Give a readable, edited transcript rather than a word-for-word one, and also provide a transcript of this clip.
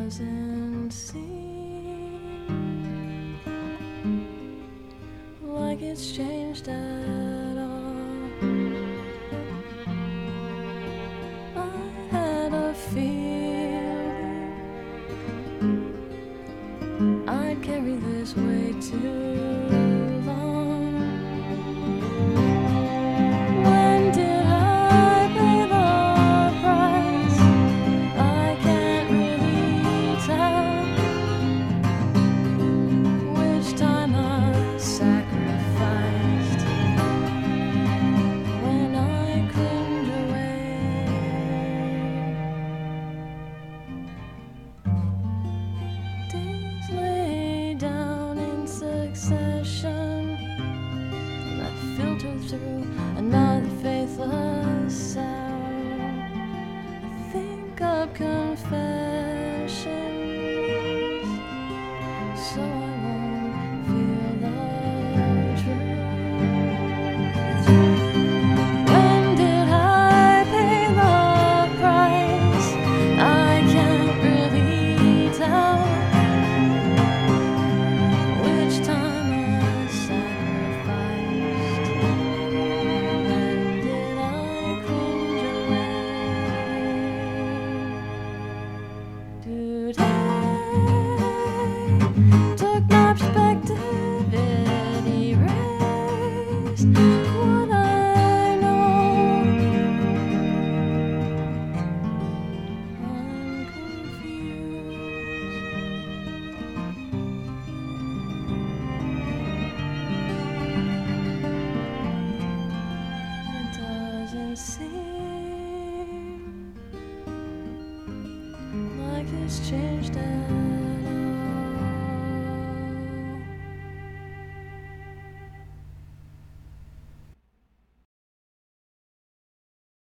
doesn't seem like it's changed at all. I had a feeling I'd carry this way too long. When did I pay the price? I can't really tell which time I sacrificed when I couldn't wait. Days lay down in succession that filtered through another faithless sound. I think of confessions so I won't feel the truth. When did I pay the price? I can't really tell which time I sacrificed. When did I cringe away? Today took my perspective, it erased what I know. I'm confused. It doesn't seem like it's changed at